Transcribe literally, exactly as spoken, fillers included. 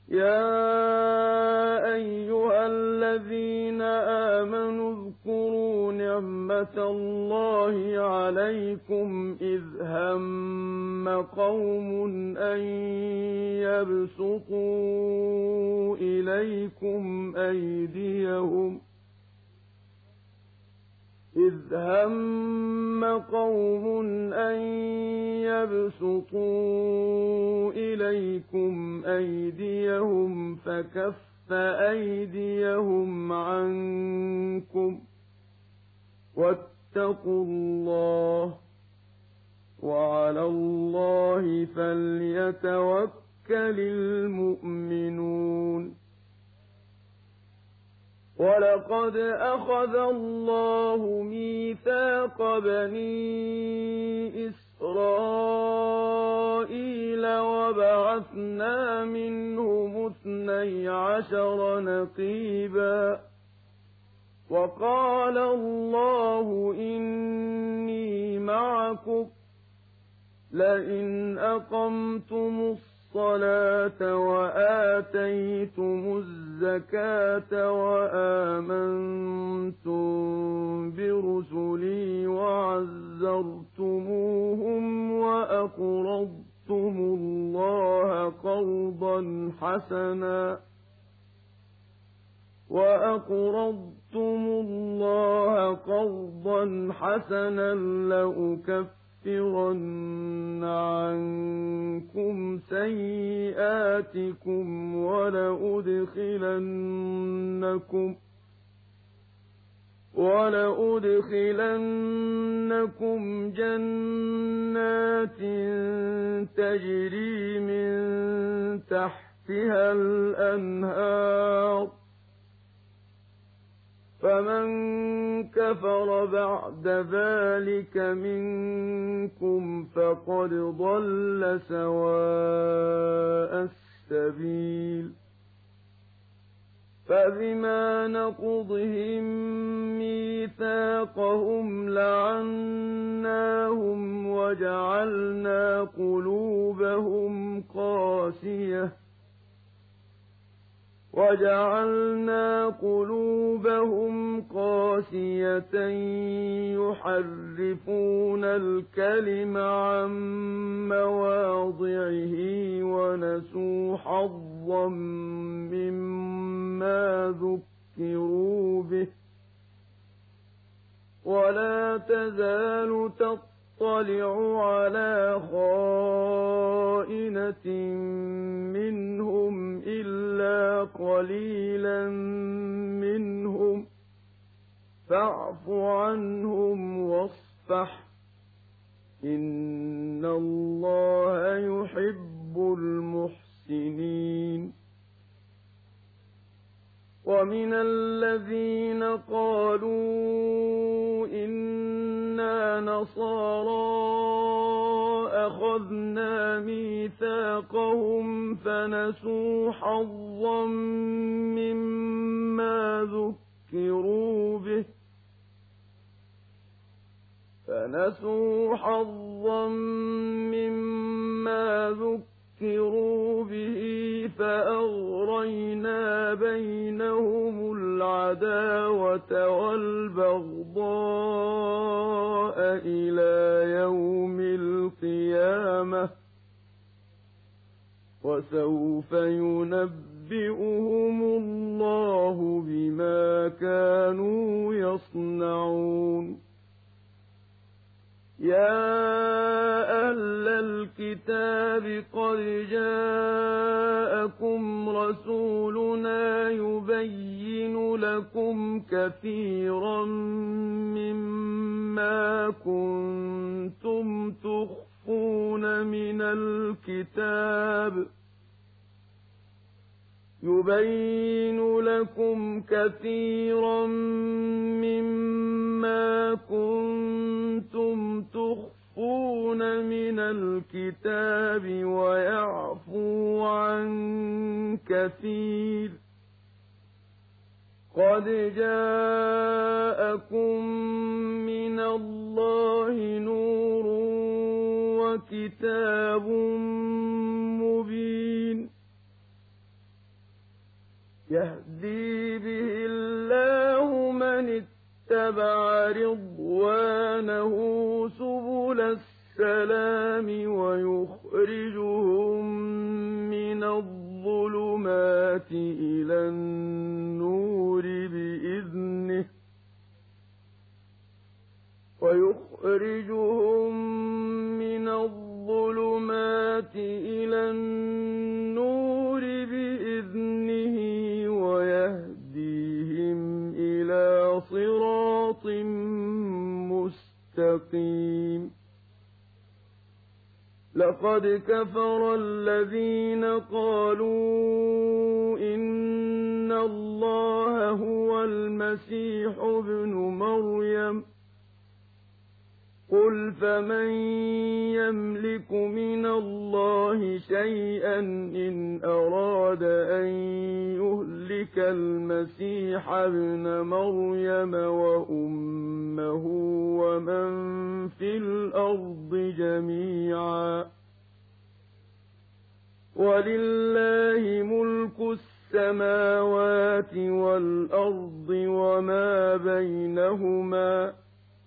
يا أيها الذين آمنوا اذكروا نعمة الله عليكم إذ هم قوم أن يبسطوا إليكم أيديهم إذ هم قوم أن يبسطوا إليكم أيديهم فكف أيديهم عنكم واتقوا الله وعلى الله فليتوكل المؤمنون ولقد أخذ الله ميثاق بني إسرائيل وبعثنا منهم اثني عشر نقيبا وقال الله إني معكم لئن أقمتم الصلاة وآتيتم الزكاة وآمنتم برسلي وعزرتموهم وأقرضتم الله قرضا حسنا وأقرضتم الله قرضا حسنا لأكفرن عنكم سيئاتكم ولأدخلنكم ولأدخلنكم جنات تجري من تحتها الأنهار فمن كفر بعد ذلك منكم فقد ضل سواء السبيل فبما نقضهم ميثاقهم لعناهم وجعلنا قلوبهم قاسية وجعلنا قلوبهم قاسية يحرفون الكلم عن مواضعه ونسوا حظا مما ذكروا به ولا تزال تطلع على خائنة منهم إلا قليلا منهم فاعف عنهم واصفح إن الله يحب المحسنين ومن الذين قالوا إنا نصارى أخذنا ميثاقهم فنسوا حظا مما ذكروا به فنسوا حظا مما ذكروا به فأغرينا بينهم العداوة والبغضاء إلى يوم القيامة وسوف ينبئهم الله بما كانوا يصنعون يا أهل الكتاب قد جاءكم رسولنا يبين لكم كثيرا مما كنتم تخفون من الكتاب يبين لكم كثيرا مما كنتم تخفون من الكتاب ويعفو عن كثير قد جاءكم من الله نور وكتاب مبين يهدي به الله من اتبع رضوانه سبل السلام ويخرجهم من الظلمات إلى النور بإذنه ويخرجهم من الظلمات إلى النور بإذنه ويهديهم إلى صراط مستقيم لقد كفر الذين قالوا إن الله هو المسيح ابن مريم قل فمن يملك من الله شيئا إن أراد أن يهلك المسيح ابن مريم وأمه ومن في الأرض جميعا ولله ملك السماوات والأرض وما بينهما